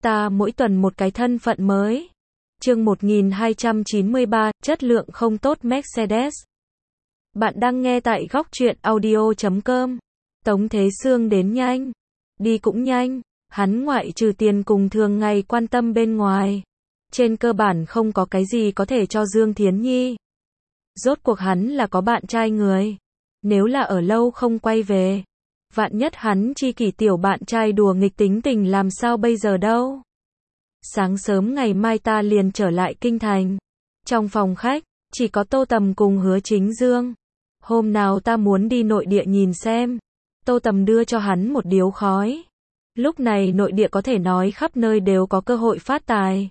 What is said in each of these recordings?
Ta mỗi tuần một cái thân phận mới. Chương 1293, chất lượng không tốt Mercedes. Bạn đang nghe tại góc truyện audio.com. Tống Thế Sương đến nhanh, đi cũng nhanh, hắn ngoại trừ tiền cùng thường ngày quan tâm bên ngoài, trên cơ bản không có cái gì có thể cho Dương Thiến Nhi. Rốt cuộc hắn là có bạn trai người, nếu là ở lâu không quay về, vạn nhất hắn chi kỷ tiểu bạn trai đùa nghịch tính tình làm sao bây giờ đâu. Sáng sớm ngày mai ta liền trở lại kinh thành. Trong phòng khách, chỉ có Tô Tầm cùng Hứa Chính Dương. Hôm nào ta muốn đi nội địa nhìn xem. Tô Tầm đưa cho hắn một điếu khói. Lúc này nội địa có thể nói khắp nơi đều có cơ hội phát tài.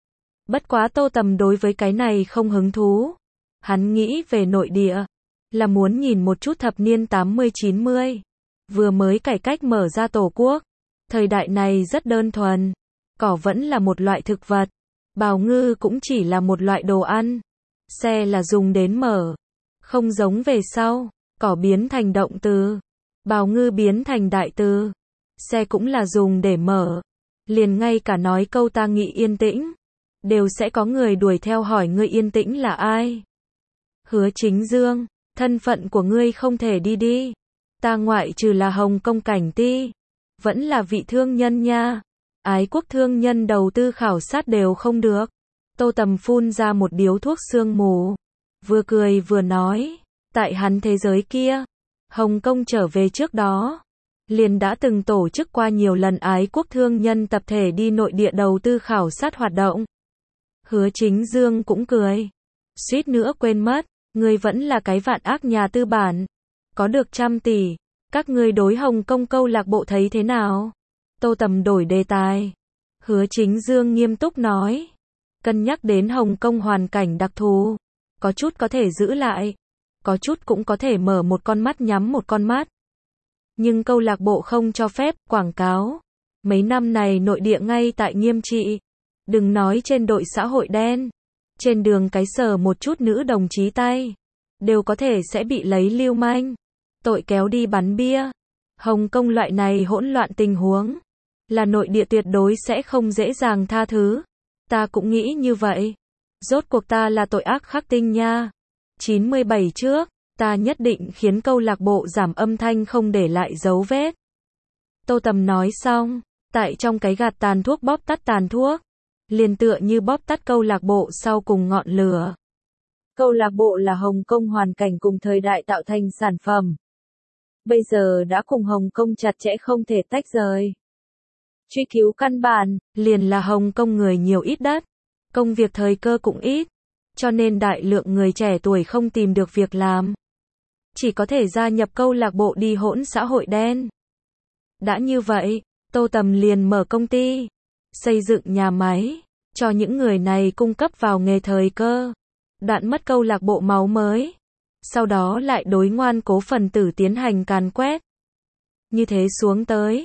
Bất quá Tô Tầm đối với cái này không hứng thú. Hắn nghĩ về nội địa, là muốn nhìn một chút thập niên 80-90. Vừa mới cải cách mở ra tổ quốc. Thời đại này rất đơn thuần. Cỏ vẫn là một loại thực vật. Bào ngư cũng chỉ là một loại đồ ăn. Xe là dùng đến mở. Không giống về sau. Cỏ biến thành động từ. Bào ngư biến thành đại từ. Xe cũng là dùng để mở. Liền ngay cả nói câu ta nghĩ yên tĩnh. Đều sẽ có người đuổi theo hỏi ngươi yên tĩnh là ai. Hứa Chính Dương. Thân phận của ngươi không thể đi. Ta ngoại trừ là Hồng Kông cảnh ti. Vẫn là vị thương nhân nha. Ái quốc thương nhân đầu tư khảo sát đều không được. Tô Tầm phun ra một điếu thuốc sương mù. Vừa cười vừa nói. Tại hắn thế giới kia. Hồng Kông trở về trước đó. Liền đã từng tổ chức qua nhiều lần ái quốc thương nhân tập thể đi nội địa đầu tư khảo sát hoạt động. Hứa Chính Dương cũng cười. Suýt nữa quên mất. Ngươi vẫn là cái vạn ác nhà tư bản. Có được 100 tỷ. Các ngươi đối Hồng Kông câu lạc bộ thấy thế nào? Tô Tầm đổi đề tài. Hứa Chính Dương nghiêm túc nói. Cân nhắc đến Hồng Kông hoàn cảnh đặc thù. Có chút có thể giữ lại. Có chút cũng có thể mở một con mắt nhắm một con mắt. Nhưng câu lạc bộ không cho phép quảng cáo. Mấy năm này nội địa ngay tại nghiêm trị. Đừng nói trên đội xã hội đen. Trên đường cái sờ một chút nữ đồng chí tay. Đều có thể sẽ bị lấy lưu manh. Tội kéo đi bắn bia. Hồng Kông loại này hỗn loạn tình huống. Là nội địa tuyệt đối sẽ không dễ dàng tha thứ. Ta cũng nghĩ như vậy. Rốt cuộc ta là tội ác khắc tinh nha. 97 trước, ta nhất định khiến câu lạc bộ giảm âm thanh không để lại dấu vết. Tô Tầm nói xong, tại trong cái gạt tàn thuốc bóp tắt tàn thuốc. Liền tựa như bóp tắt câu lạc bộ sau cùng ngọn lửa. Câu lạc bộ là Hồng Kông hoàn cảnh cùng thời đại tạo thành sản phẩm. Bây giờ đã cùng Hồng Kông chặt chẽ không thể tách rời. Truy cứu căn bản, liền là Hồng Kông người nhiều ít đất. Công việc thời cơ cũng ít. Cho nên đại lượng người trẻ tuổi không tìm được việc làm. Chỉ có thể gia nhập câu lạc bộ đi hỗn xã hội đen. Đã như vậy, Tô Tầm liền mở công ty. Xây dựng nhà máy. Cho những người này cung cấp vào nghề thời cơ. Đoạn mất câu lạc bộ máu mới. Sau đó lại đối ngoan cố phần tử tiến hành càn quét. Như thế xuống tới.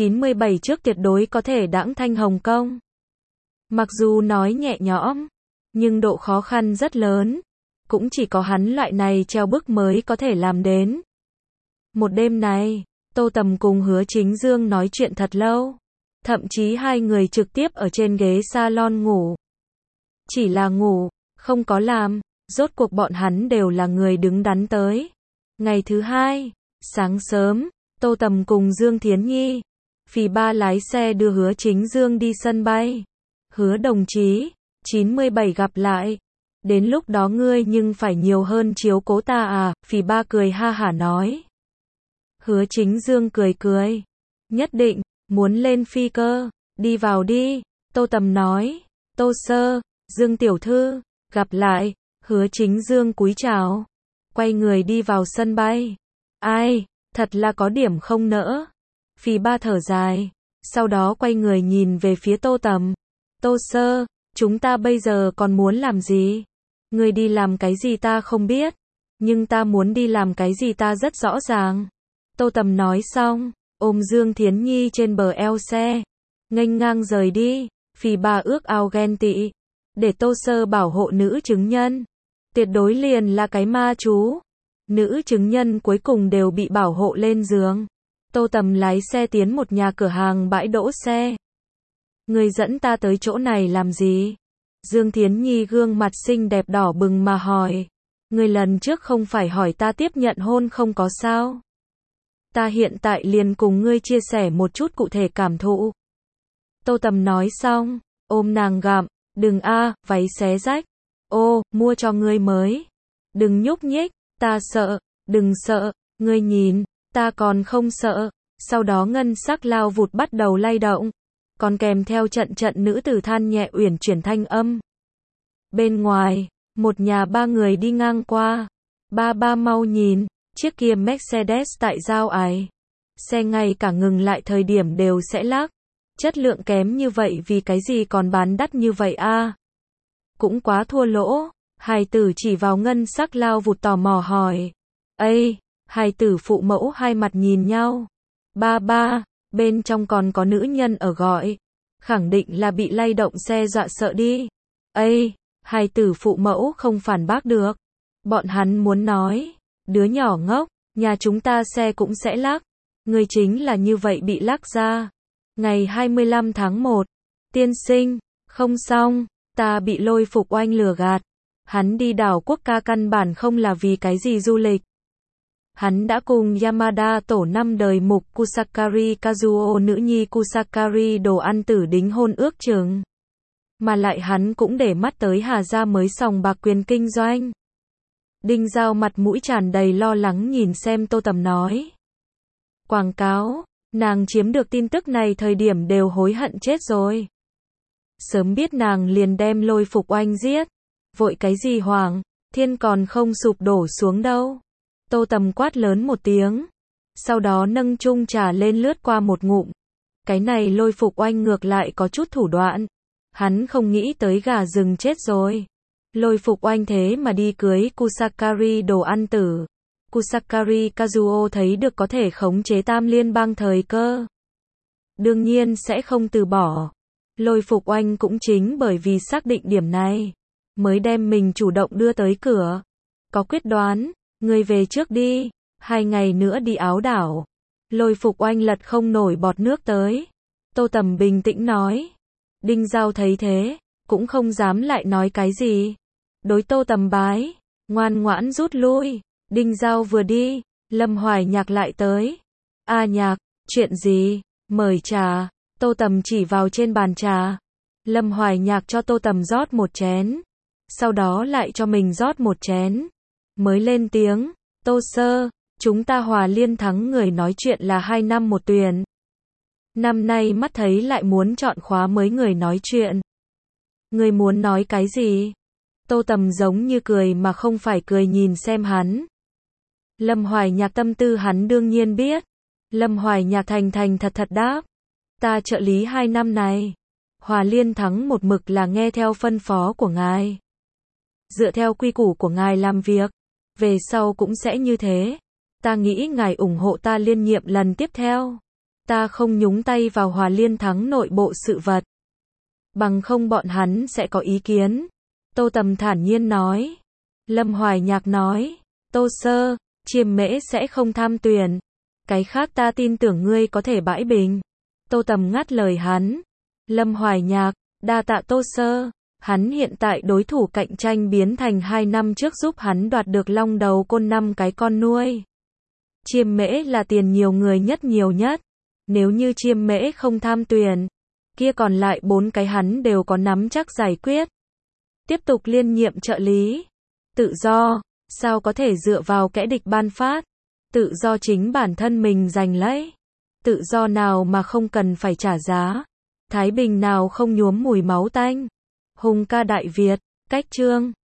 97 trước tuyệt đối có thể đãng thanh Hồng Kông. Mặc dù nói nhẹ nhõm, nhưng độ khó khăn rất lớn. Cũng chỉ có hắn loại này treo bức mới có thể làm đến. Một đêm này, Tô Tầm cùng Hứa Chính Dương nói chuyện thật lâu. Thậm chí hai người trực tiếp ở trên ghế salon ngủ. Chỉ là ngủ, không có làm. Rốt cuộc bọn hắn đều là người đứng đắn tới. Ngày thứ hai, sáng sớm, Tô Tầm cùng Dương Thiến Nhi. Phì ba lái xe đưa Hứa Chính Dương đi sân bay. Hứa đồng chí, 97 gặp lại. Đến lúc đó ngươi nhưng phải nhiều hơn chiếu cố ta à, Phì ba cười ha hả nói. Hứa Chính Dương cười. Nhất định, muốn lên phi cơ, đi vào đi, Tô Tầm nói. Tô sơ, Dương tiểu thư, gặp lại. Hứa Chính Dương cúi chào. Quay người đi vào sân bay. Ai, thật là có điểm không nỡ. Phì ba thở dài. Sau đó quay người nhìn về phía Tô Tầm. Tô sơ, chúng ta bây giờ còn muốn làm gì? Người đi làm cái gì ta không biết. Nhưng ta muốn đi làm cái gì ta rất rõ ràng. Tô Tầm nói xong, ôm Dương Thiến Nhi trên bờ eo xe. Nghênh ngang rời đi. Phì ba ước ao ghen tị. Để Tô sơ bảo hộ nữ chứng nhân. Tuyệt đối liền là cái ma chú. Nữ chứng nhân cuối cùng đều bị bảo hộ lên giường. Tô Tầm lái xe tiến một nhà cửa hàng bãi đỗ xe. Ngươi dẫn ta tới chỗ này làm gì? Dương Thiến Nhi gương mặt xinh đẹp đỏ bừng mà hỏi. Ngươi lần trước không phải hỏi ta tiếp nhận hôn không có sao? Ta hiện tại liền cùng ngươi chia sẻ một chút cụ thể cảm thụ. Tô Tầm nói xong, ôm nàng gặm, đừng váy xé rách. Ô, mua cho ngươi mới. Đừng nhúc nhích, ta sợ, đừng sợ, ngươi nhìn, ta còn không sợ. Sau đó ngân sắc lao vụt bắt đầu lay động, còn kèm theo trận nữ tử than nhẹ uyển chuyển thanh âm. Bên ngoài, một nhà ba người đi ngang qua. Ba mau nhìn, chiếc kia Mercedes tại giao ái. Xe ngay cả ngừng lại thời điểm đều sẽ lắc. Chất lượng kém như vậy vì cái gì còn bán đắt như vậy Cũng quá thua lỗ. Hài tử chỉ vào ngân sắc lao vụt tò mò hỏi. Ây, hài tử phụ mẫu hai mặt nhìn nhau. Ba, bên trong còn có nữ nhân ở gọi. Khẳng định là bị lay động xe dọa sợ đi. Ây, hài tử phụ mẫu không phản bác được. Bọn hắn muốn nói. Đứa nhỏ ngốc, nhà chúng ta xe cũng sẽ lắc. Người chính là như vậy bị lắc ra. Ngày 25 tháng 1. Tiên sinh, không xong, ta bị Lôi Phục Oanh lừa gạt. Hắn đi đảo quốc ca căn bản không là vì cái gì du lịch. Hắn đã cùng Yamada tổ 5 đời mục Kusakari Kazuo nữ nhi Kusakari đồ ăn tử đính hôn ước chừng. Mà lại hắn cũng để mắt tới Hà gia mới sòng bạc quyền kinh doanh. Đinh Giao mặt mũi tràn đầy lo lắng nhìn xem Tô Tầm nói. Quảng cáo, nàng chiếm được tin tức này thời điểm đều hối hận chết rồi. Sớm biết nàng liền đem Lôi Phục Oanh giết. Vội cái gì Hoàng, thiên còn không sụp đổ xuống đâu. Tô Tầm quát lớn một tiếng. Sau đó nâng chung trà lên lướt qua một ngụm. Cái này Lôi Phục Oanh ngược lại có chút thủ đoạn. Hắn không nghĩ tới gà rừng chết rồi. Lôi Phục Oanh thế mà đi cưới Kusakari đồ ăn tử. Kusakari Kazuo thấy được có thể khống chế Tam Liên bang thời cơ. Đương nhiên sẽ không từ bỏ. Lôi Phục Oanh cũng chính bởi vì xác định điểm này, mới đem mình chủ động đưa tới cửa. Có quyết đoán, ngươi về trước đi, 2 ngày nữa đi Áo đảo. Lôi Phục Oanh lật không nổi bọt nước tới. Tô Tầm bình tĩnh nói. Đinh Giao thấy thế, cũng không dám lại nói cái gì. Đối Tô Tầm bái, ngoan ngoãn rút lui. Đinh Giao vừa đi, Lâm Hoài Nhạc lại tới. Nhạc, chuyện gì? Mời trà. Tô Tầm chỉ vào trên bàn trà. Lâm Hoài Nhạc cho Tô Tầm rót một chén. Sau đó lại cho mình rót một chén. Mới lên tiếng. Tô Sơ, chúng ta Hòa Liên thắng người nói chuyện là 2 năm một tuyển. Năm nay mắt thấy lại muốn chọn khóa mới người nói chuyện. Người muốn nói cái gì? Tô Tầm giống như cười mà không phải cười nhìn xem hắn. Lâm Hoài Nhạc tâm tư hắn đương nhiên biết. Lâm Hoài Nhạc thành thật đáp. Ta trợ lý 2 năm này. Hòa Liên thắng một mực là nghe theo phân phó của ngài. Dựa theo quy củ của ngài làm việc. Về sau cũng sẽ như thế. Ta nghĩ ngài ủng hộ ta liên nhiệm lần tiếp theo. Ta không nhúng tay vào Hòa Liên thắng nội bộ sự vật. Bằng không bọn hắn sẽ có ý kiến. Tô Tầm thản nhiên nói. Lâm Hoài Nhạc nói. Tô Sơ, Chiêm Mễ sẽ không tham tuyển. Cái khác ta tin tưởng ngươi có thể bãi bình. Tô Tầm ngắt lời hắn. Lâm Hoài Nhạc, đa tạ Tô Sơ. Hắn hiện tại đối thủ cạnh tranh biến thành 2 năm trước giúp hắn đoạt được Long Đầu Côn 5 cái con nuôi. Chiêm Mễ là tiền nhiều người nhiều nhất. Nếu như Chiêm Mễ không tham tuyển, kia còn lại 4 cái hắn đều có nắm chắc giải quyết. Tiếp tục liên nhiệm trợ lý. Tự do, sao có thể dựa vào kẻ địch ban phát. Tự do chính bản thân mình giành lấy. Tự do nào mà không cần phải trả giá. Thái bình nào không nhuốm mùi máu tanh. Hùng ca Đại Việt, cách chương